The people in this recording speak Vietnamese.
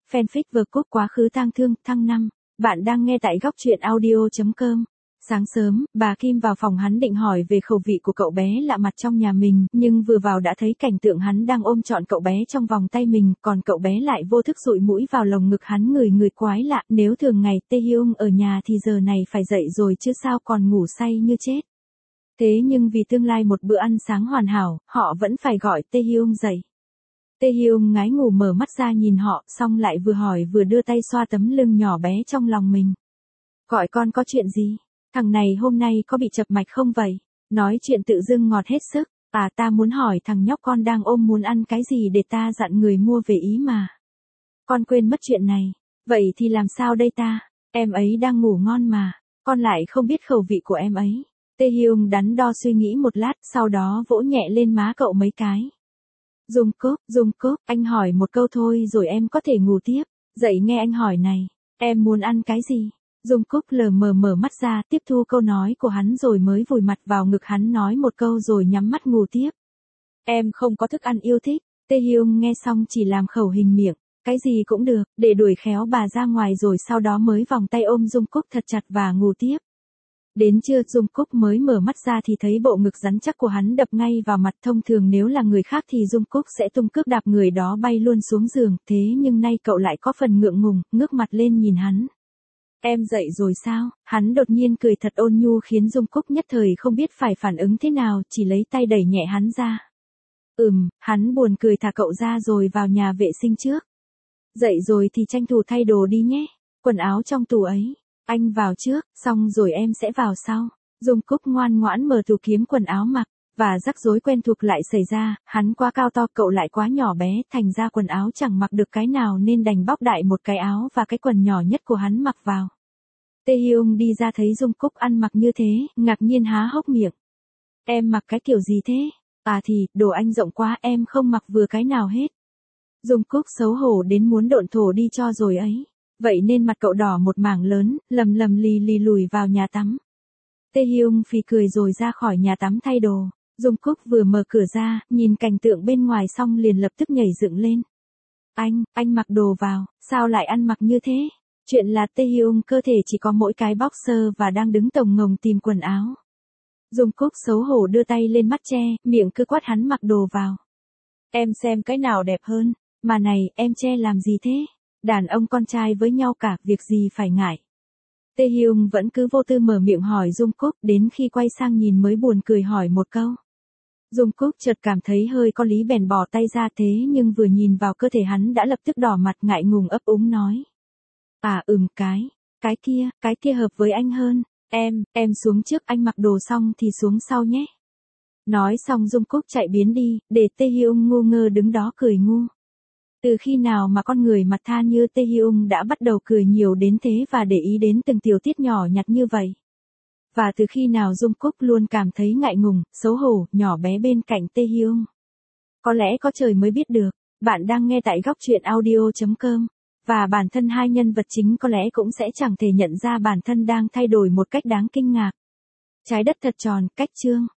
Fanfic vở cốt quá khứ tang thương, thăng 5. Bạn đang nghe tại góc truyện audio.com. Sáng sớm, bà Kim vào phòng hắn định hỏi về khẩu vị của cậu bé lạ mặt trong nhà mình, nhưng vừa vào đã thấy cảnh tượng hắn đang ôm trọn cậu bé trong vòng tay mình, còn cậu bé lại vô thức dụi mũi vào lồng ngực hắn, người quái lạ. Nếu thường ngày Taehyung ở nhà thì giờ này phải dậy rồi chứ sao còn ngủ say như chết. Thế nhưng vì tương lai một bữa ăn sáng hoàn hảo, họ vẫn phải gọi Taehyung dậy. Taehyung ngái ngủ mở mắt ra nhìn họ, xong lại vừa hỏi vừa đưa tay xoa tấm lưng nhỏ bé trong lòng mình. Gọi con có chuyện gì? Thằng này hôm nay có bị chập mạch không vậy? Nói chuyện tự dưng ngọt hết sức. À, ta muốn hỏi thằng nhóc con đang ôm muốn ăn cái gì để ta dặn người mua về ý mà. Con quên mất chuyện này. Vậy thì làm sao đây ta? Em ấy đang ngủ ngon mà. Con lại không biết khẩu vị của em ấy. Taehyung đắn đo suy nghĩ một lát, sau đó vỗ nhẹ lên má cậu mấy cái. Jungkook, anh hỏi một câu thôi rồi em có thể ngủ tiếp. Dậy nghe anh hỏi này. Em muốn ăn cái gì? Jungkook lờ mờ mở mắt ra, tiếp thu câu nói của hắn rồi mới vùi mặt vào ngực hắn nói một câu rồi nhắm mắt ngủ tiếp. Em không có thức ăn yêu thích. Taehyung nghe xong chỉ làm khẩu hình miệng. Cái gì cũng được, để đuổi khéo bà ra ngoài rồi sau đó mới vòng tay ôm Jungkook thật chặt và ngủ tiếp. Đến trưa Jungkook mới mở mắt ra thì thấy bộ ngực rắn chắc của hắn đập ngay vào mặt. Thông thường nếu là người khác thì Jungkook sẽ tung cước đạp người đó bay luôn xuống giường, thế nhưng nay cậu lại có phần ngượng ngùng, ngước mặt lên nhìn hắn. Em dậy rồi sao? Hắn đột nhiên cười thật ôn nhu khiến Jungkook nhất thời không biết phải phản ứng thế nào, chỉ lấy tay đẩy nhẹ hắn ra. Hắn buồn cười thả cậu ra rồi vào nhà vệ sinh trước. Dậy rồi thì tranh thủ thay đồ đi nhé, quần áo trong tủ ấy. Anh vào trước, xong rồi em sẽ vào sau. Jungkook ngoan ngoãn mở tủ kiếm quần áo mặc, và rắc rối quen thuộc lại xảy ra, hắn quá cao to cậu lại quá nhỏ bé, thành ra quần áo chẳng mặc được cái nào nên đành bóc đại một cái áo và cái quần nhỏ nhất của hắn mặc vào. Taehyung đi ra thấy Jungkook ăn mặc như thế, ngạc nhiên há hốc miệng. Em mặc cái kiểu gì thế? À thì, đồ anh rộng quá em không mặc vừa cái nào hết. Jungkook xấu hổ đến muốn độn thổ đi cho rồi ấy. Vậy nên mặt cậu đỏ một mảng lớn, lầm lì lùi vào nhà tắm. Taehyung phì cười rồi ra khỏi nhà tắm thay đồ. Jungkook vừa mở cửa ra, nhìn cảnh tượng bên ngoài xong liền lập tức nhảy dựng lên. Anh mặc đồ vào, sao lại ăn mặc như thế? Chuyện là Taehyung cơ thể chỉ có mỗi cái boxer và đang đứng tồng ngồng tìm quần áo. Jungkook xấu hổ đưa tay lên mắt che, miệng cứ quát hắn mặc đồ vào. Em xem cái nào đẹp hơn, mà này, em che làm gì thế? Đàn ông con trai với nhau cả, việc gì phải ngại. Taehyung vẫn cứ vô tư mở miệng hỏi Jungkook, đến khi quay sang nhìn mới buồn cười hỏi một câu. Jungkook chợt cảm thấy hơi có lý bèn bỏ tay ra, thế nhưng vừa nhìn vào cơ thể hắn đã lập tức đỏ mặt ngại ngùng ấp úng nói. À cái kia hợp với anh hơn, em xuống trước, anh mặc đồ xong thì xuống sau nhé. Nói xong Jungkook chạy biến đi, để Taehyung ngu ngơ đứng đó cười ngu. Từ khi nào mà con người mặt than như Taehyung đã bắt đầu cười nhiều đến thế và để ý đến từng tiểu tiết nhỏ nhặt như vậy? Và từ khi nào Jungkook luôn cảm thấy ngại ngùng, xấu hổ, nhỏ bé bên cạnh Taehyung? Có lẽ có trời mới biết được. Bạn đang nghe tại góc truyện audio.com. Và bản thân hai nhân vật chính có lẽ cũng sẽ chẳng thể nhận ra bản thân đang thay đổi một cách đáng kinh ngạc. Trái đất thật tròn, cách chương.